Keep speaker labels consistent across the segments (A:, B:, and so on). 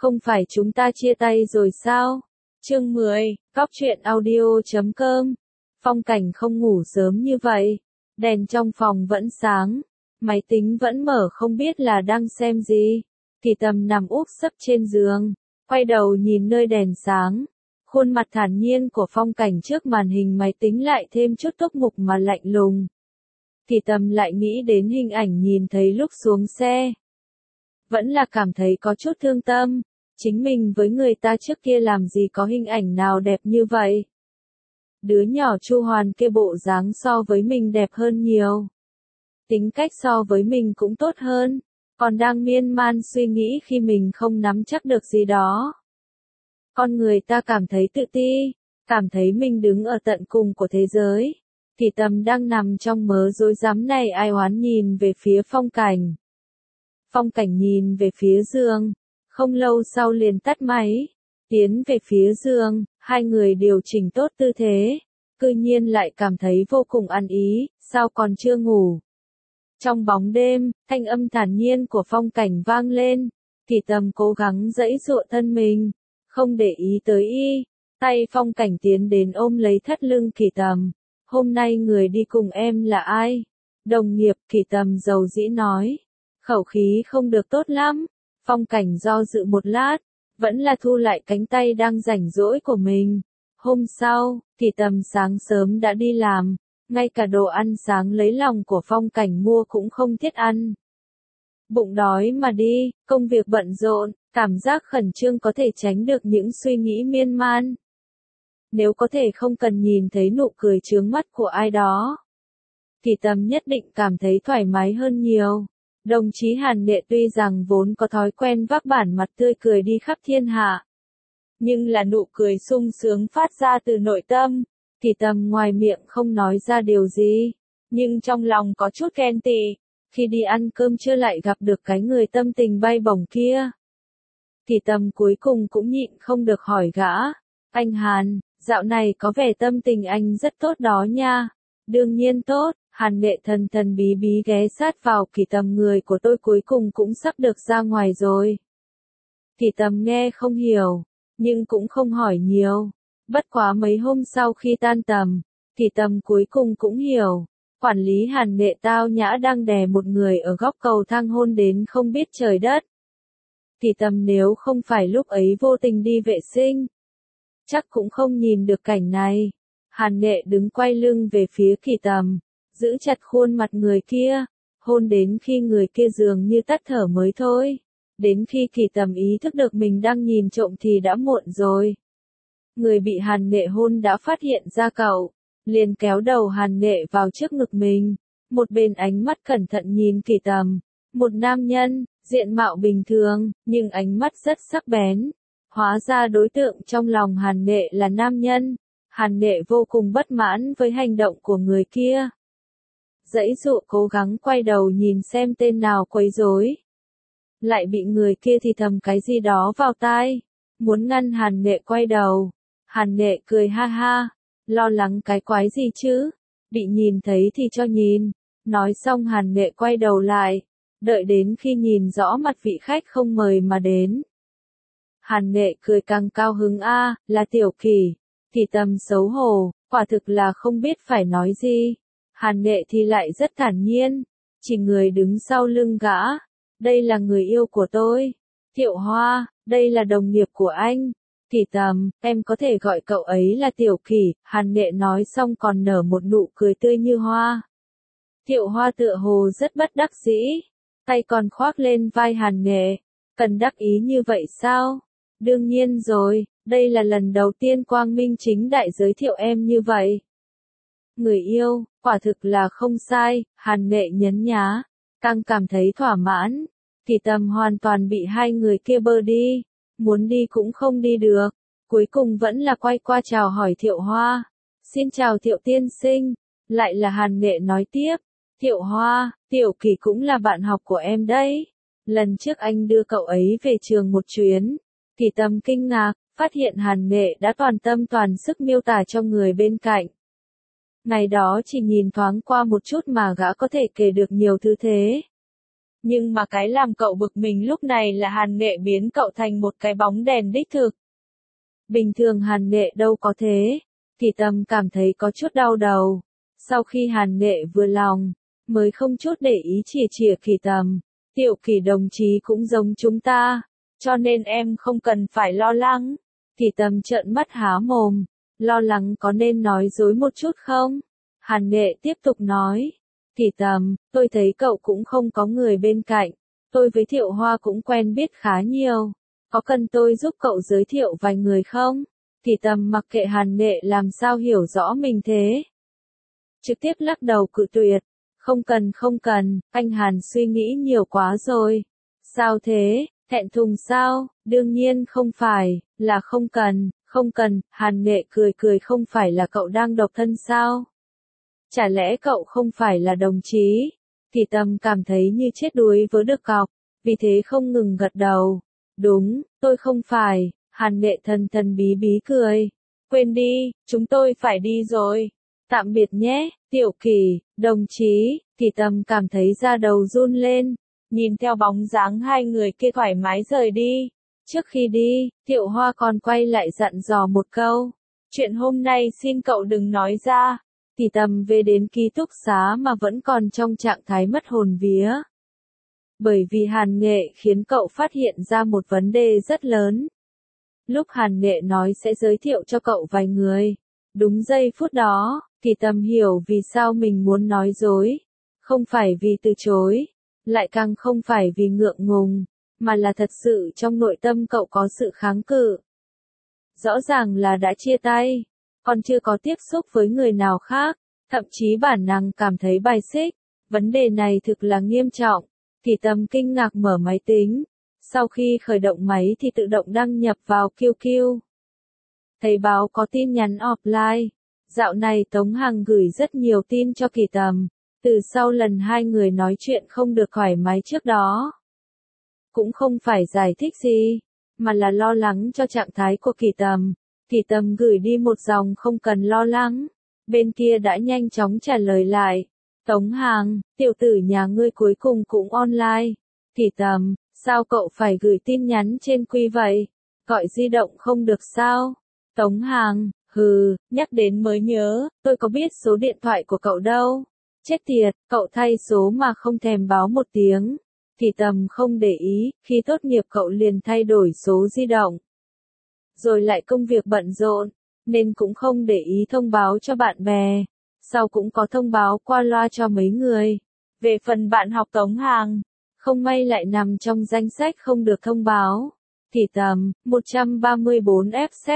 A: Không phải chúng ta chia tay rồi sao? Chương 10, Góc truyện audio.com. Phong Cảnh không ngủ sớm như vậy. Đèn trong phòng vẫn sáng. Máy tính vẫn mở, không biết là đang xem gì. Kỳ Tâm nằm úp sấp trên giường. Quay đầu nhìn nơi đèn sáng. Khuôn mặt thản nhiên của Phong Cảnh trước màn hình máy tính lại thêm chút túc mục mà lạnh lùng. Kỳ Tâm lại nghĩ đến hình ảnh nhìn thấy lúc xuống xe. Vẫn là cảm thấy có chút thương tâm. Chính mình với người ta trước kia làm gì có hình ảnh nào đẹp như vậy. Đứa nhỏ Chu Hoàn kia bộ dáng so với mình đẹp hơn nhiều. Tính cách so với mình cũng tốt hơn. Còn đang miên man suy nghĩ khi mình không nắm chắc được gì đó. Con người ta cảm thấy tự ti. Cảm thấy mình đứng ở tận cùng của thế giới. Kỳ Tâm đang nằm trong mớ rối rắm này ai oán nhìn về phía Phong Cảnh. Phong Cảnh nhìn về phía giường. Không lâu sau liền tắt máy. Tiến về phía giường, hai người điều chỉnh tốt tư thế. Cư nhiên lại cảm thấy vô cùng ăn ý, sao còn chưa ngủ. Trong bóng đêm, thanh âm thản nhiên của Phong Cảnh vang lên. Kỳ Tâm cố gắng giãy giụa thân mình. Không để ý tới y. Tay Phong Cảnh tiến đến ôm lấy thắt lưng Kỳ Tâm. Hôm nay người đi cùng em là ai? Đồng nghiệp, Kỳ Tâm dầu dĩ nói. Khẩu khí không được tốt lắm. Phong Cảnh do dự một lát, vẫn là thu lại cánh tay đang rảnh rỗi của mình. Hôm sau, Kỳ Tâm sáng sớm đã đi làm, ngay cả đồ ăn sáng lấy lòng của Phong Cảnh mua cũng không thiết ăn. Bụng đói mà đi, công việc bận rộn, cảm giác khẩn trương có thể tránh được những suy nghĩ miên man. Nếu có thể không cần nhìn thấy nụ cười chướng mắt của ai đó, Kỳ Tâm nhất định cảm thấy thoải mái hơn nhiều. Đồng chí Hàn Nghệ tuy rằng vốn có thói quen vác bản mặt tươi cười đi khắp thiên hạ, nhưng là nụ cười sung sướng phát ra từ nội tâm. Kỳ Tâm ngoài miệng không nói ra điều gì, nhưng trong lòng có chút ghen tị, khi đi ăn cơm trưa lại gặp được cái người tâm tình bay bổng kia. Kỳ Tâm cuối cùng cũng nhịn không được hỏi gã, anh Hàn, dạo này có vẻ tâm tình anh rất tốt đó nha. Đương nhiên tốt. Hàn Nghệ thần thần bí bí ghé sát vào. Kỳ Tâm, người của tôi cuối cùng cũng sắp được ra ngoài rồi. Kỳ Tâm nghe không hiểu, nhưng cũng không hỏi nhiều. Bất quá mấy hôm sau khi tan tầm, Kỳ Tâm cuối cùng cũng hiểu. Quản lý Hàn Nghệ tao nhã đang đè một người ở góc cầu thang hôn đến không biết trời đất. Kỳ Tâm nếu không phải lúc ấy vô tình đi vệ sinh, chắc cũng không nhìn được cảnh này. Hàn Nghệ đứng quay lưng về phía Kỳ Tâm, giữ chặt khuôn mặt người kia, hôn đến khi người kia dường như tắt thở mới thôi. Đến khi Kỳ Tâm ý thức được mình đang nhìn trộm thì đã muộn rồi. Người bị Hàn Nghệ hôn đã phát hiện ra cậu, liền kéo đầu Hàn Nghệ vào trước ngực mình, một bên ánh mắt cẩn thận nhìn Kỳ Tâm. Một nam nhân, diện mạo bình thường, nhưng ánh mắt rất sắc bén. Hóa ra đối tượng trong lòng Hàn Nghệ là nam nhân. Hàn Nghệ vô cùng bất mãn với hành động của người kia. Giãy giụa cố gắng quay đầu nhìn xem tên nào quấy rối. Lại bị người kia thì thầm cái gì đó vào tai. Muốn ngăn Hàn Nghệ quay đầu. Hàn Nghệ cười ha ha. Lo lắng cái quái gì chứ? Bị nhìn thấy thì cho nhìn. Nói xong Hàn Nghệ quay đầu lại. Đợi đến khi nhìn rõ mặt vị khách không mời mà đến. Hàn Nghệ cười càng cao hứng là Tiểu Kỳ. Kỳ Tâm xấu hổ, quả thực là không biết phải nói gì. Hàn Nghệ thì lại rất thản nhiên, chỉ người đứng sau lưng gã. Đây là người yêu của tôi. Thiệu Hoa, đây là đồng nghiệp của anh. Kỳ Tâm, em có thể gọi cậu ấy là Tiểu Kỳ. Hàn Nghệ nói xong còn nở một nụ cười tươi như hoa. Thiệu Hoa tựa hồ rất bất đắc dĩ, tay còn khoác lên vai Hàn Nghệ. Cần đắc ý như vậy sao? Đương nhiên rồi, đây là lần đầu tiên quang minh chính đại giới thiệu em như vậy. Người yêu, quả thực là không sai. Hàn Nghệ nhấn nhá, càng cảm thấy thỏa mãn. Kỳ Tâm hoàn toàn bị hai người kia bơ đi, muốn đi cũng không đi được. Cuối cùng vẫn là quay qua chào hỏi Thiệu Hoa. Xin chào Thiệu tiên sinh. Lại là Hàn Nghệ nói tiếp. Thiệu Hoa, Tiểu Kỳ cũng là bạn học của em đấy. Lần trước anh đưa cậu ấy về trường một chuyến. Kỳ Tâm kinh ngạc, phát hiện Hàn Nghệ đã toàn tâm toàn sức miêu tả cho người bên cạnh. Ngày đó chỉ nhìn thoáng qua một chút mà gã có thể kể được nhiều thứ thế. Nhưng mà cái làm cậu bực mình lúc này là Hàn Nghệ biến cậu thành một cái bóng đèn đích thực. Bình thường Hàn Nghệ đâu có thế. Kỳ Tâm cảm thấy có chút đau đầu. Sau khi Hàn Nghệ vừa lòng, mới không chút để ý chìa Kỳ Tâm. Tiểu Kỳ đồng chí cũng giống chúng ta, cho nên em không cần phải lo lắng. Kỳ Tâm trợn mắt há mồm, lo lắng có nên nói dối một chút không? Hàn Nghệ tiếp tục nói, Kỳ Tâm, tôi thấy cậu cũng không có người bên cạnh, tôi với Thiệu Hoa cũng quen biết khá nhiều, có cần tôi giúp cậu giới thiệu vài người không? Kỳ Tâm mặc kệ Hàn Nghệ làm sao hiểu rõ mình thế. Trực tiếp lắc đầu cự tuyệt. Không cần, anh Hàn suy nghĩ nhiều quá rồi. Sao thế, thẹn thùng sao? Đương nhiên không phải, là không cần, Hàn Nghệ cười không phải là cậu đang độc thân sao? Chả lẽ cậu không phải là đồng chí? Kỳ Tâm cảm thấy như chết đuối với được cọc, vì thế không ngừng gật đầu. Đúng, tôi không phải, Hàn Nghệ thần bí bí cười. Quên đi, chúng tôi phải đi rồi. Tạm biệt nhé, Tiểu Kỳ, đồng chí. Kỳ Tâm cảm thấy da đầu run lên, nhìn theo bóng dáng hai người kia thoải mái rời đi. Trước khi đi, Thiệu Hoa còn quay lại dặn dò một câu. Chuyện hôm nay xin cậu đừng nói ra. Kỳ Tâm về đến ký túc xá mà vẫn còn trong trạng thái mất hồn vía. Bởi vì Hàn Nghệ khiến cậu phát hiện ra một vấn đề rất lớn. Lúc Hàn Nghệ nói sẽ giới thiệu cho cậu vài người, đúng giây phút đó, Kỳ Tâm hiểu vì sao mình muốn nói dối. Không phải vì từ chối, lại càng không phải vì ngượng ngùng, mà là thật sự trong nội tâm cậu có sự kháng cự. Rõ ràng là đã chia tay, còn chưa có tiếp xúc với người nào khác, thậm chí bản năng cảm thấy bài xích. Vấn đề này thực là nghiêm trọng. Kỳ Tâm kinh ngạc mở máy tính. Sau khi khởi động máy thì tự động đăng nhập vào QQ. Thấy báo có tin nhắn offline. Dạo này Tống Hằng gửi rất nhiều tin cho Kỳ Tâm. Từ sau lần hai người nói chuyện không được thoải mái trước đó. Cũng không phải giải thích gì, mà là lo lắng cho trạng thái của Kỳ Tâm. Kỳ Tâm gửi đi một dòng không cần lo lắng. Bên kia đã nhanh chóng trả lời lại. Tống Hằng, tiểu tử nhà ngươi cuối cùng cũng online. Kỳ Tâm, sao cậu phải gửi tin nhắn trên quy vậy? Gọi di động không được sao? Tống Hằng, hừ, nhắc đến mới nhớ, tôi có biết số điện thoại của cậu đâu. Chết tiệt, cậu thay số mà không thèm báo một tiếng. Kỳ Tâm không để ý, khi tốt nghiệp cậu liền thay đổi số di động. Rồi lại công việc bận rộn, nên cũng không để ý thông báo cho bạn bè. Sau cũng có thông báo qua loa cho mấy người. Về phần bạn học Tống Hằng, không may lại nằm trong danh sách không được thông báo. Kỳ Tâm, 134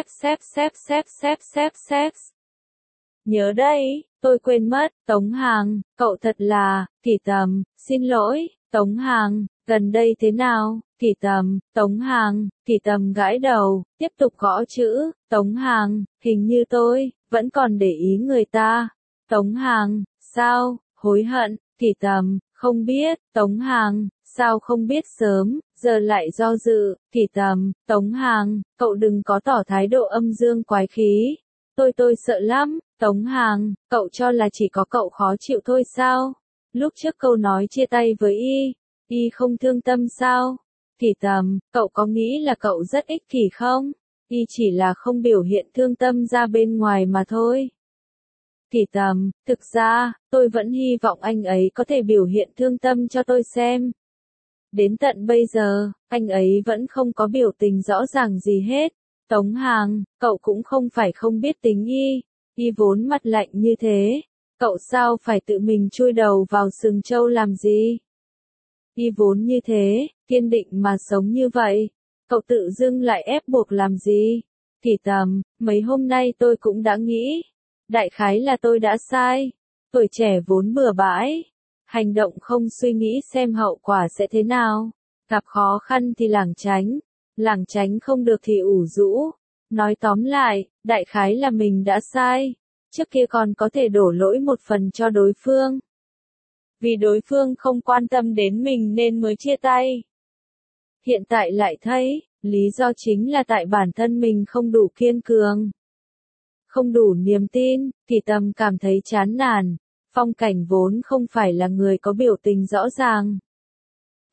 A: xếp. Nhớ đây, tôi quên mất, Tống Hằng, cậu thật là, Kỳ Tâm, xin lỗi, Tống Hằng, gần đây thế nào, Kỳ Tâm, Tống Hằng, Kỳ Tâm gãi đầu, tiếp tục gõ chữ, Tống Hằng, hình như tôi, vẫn còn để ý người ta. Tống Hằng, sao, hối hận, Kỳ Tâm, không biết, Tống Hằng, sao không biết sớm, giờ lại do dự, Kỳ Tâm, Tống Hằng, cậu đừng có tỏ thái độ âm dương quái khí. Tôi sợ lắm, Tống Hằng, cậu cho là chỉ có cậu khó chịu thôi sao? Lúc trước câu nói chia tay với y không thương tâm sao? Kỳ Tâm, cậu có nghĩ là cậu rất ích kỷ không? Y chỉ là không biểu hiện thương tâm ra bên ngoài mà thôi. Kỳ Tâm, thực ra, tôi vẫn hy vọng anh ấy có thể biểu hiện thương tâm cho tôi xem. Đến tận bây giờ, anh ấy vẫn không có biểu tình rõ ràng gì hết. Tống Hằng, cậu cũng không phải không biết tính y vốn mặt lạnh như thế. Cậu sao phải tự mình chui đầu vào sừng trâu làm gì? Y vốn như thế, kiên định mà sống như vậy. Cậu tự dưng lại ép buộc làm gì? Kỳ Tâm, mấy hôm nay tôi cũng đã nghĩ. Đại khái là tôi đã sai. Tuổi trẻ vốn bừa bãi. Hành động không suy nghĩ xem hậu quả sẽ thế nào. Gặp khó khăn thì lảng tránh không được thì ủ rũ. Nói tóm lại, đại khái là mình đã sai. Trước kia còn có thể đổ lỗi một phần cho đối phương. Vì đối phương không quan tâm đến mình nên mới chia tay. Hiện tại lại thấy, lý do chính là tại bản thân mình không đủ kiên cường. Không đủ niềm tin, Kỳ Tâm cảm thấy chán nản. Phong Cảnh vốn không phải là người có biểu tình rõ ràng.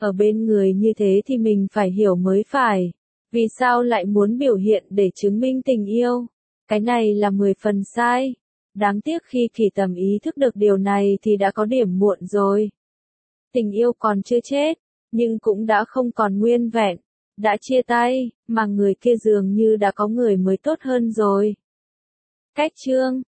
A: ở bên người như thế thì mình phải hiểu mới phải. Vì sao lại muốn biểu hiện để chứng minh tình yêu? Cái này là 10 phần sai. Đáng tiếc khi Kỳ Tầm ý thức được điều này thì đã có điểm muộn rồi. Tình yêu còn chưa chết, nhưng cũng đã không còn nguyên vẹn. Đã chia tay, mà người kia dường như đã có người mới tốt hơn rồi. Cách chương